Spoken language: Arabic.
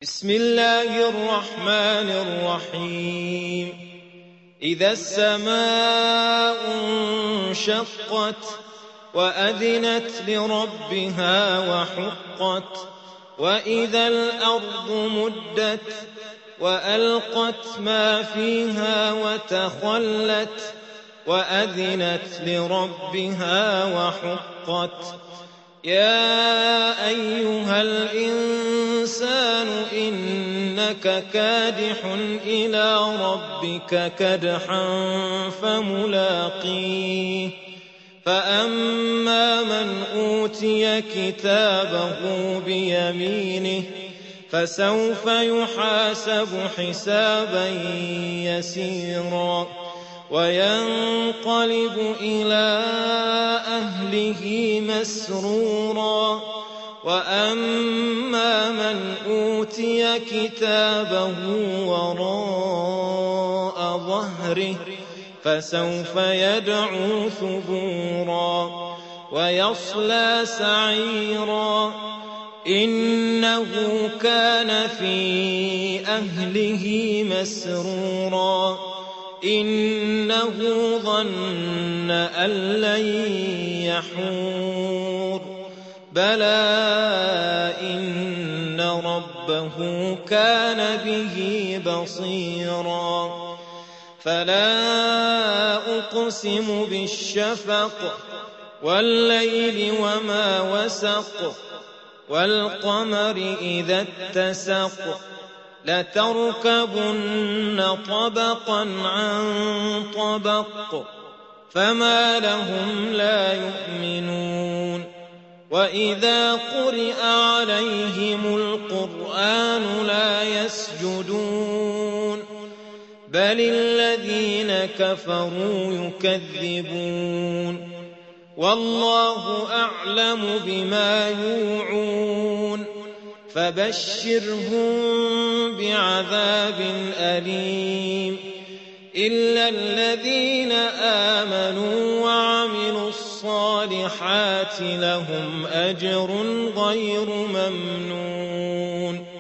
بسم الله الرحمن الرحيم إذا السماء انشقت وأذنت لربها وحقت وإذا الأرض مدت وألقت ما فيها وتخلت وأذنت لربها وحقت يا أيها الإنسان إنك كادح إلى ربك كدحا فملاقيه فأما من أوتي كتابه بيمينه فسوف يحاسب حسابا يسيرا وينقلب إلى أهله مسرورا وأما من أوتي كتابه وراء ظهره فسوف يدعو ثبورا ويصلى سعيرا إنه كان في أهله مسرورا إنه ظن أن لن يحور بلى إن ربه كان به بصيرا فلا أقسم بالشفق والليل وما وسق والقمر إذا اتسق لتركبن طبقا عن طبق فما لهم لا يؤمنون وإذا قرئ عليهم القرآن لا يسجدون بل الذين كفروا يكذبون والله أعلم بما يوعون فبشرهم بعذاب أليم إلا الذين آمنوا وعملوا الصالحات لهم أجر غير ممنون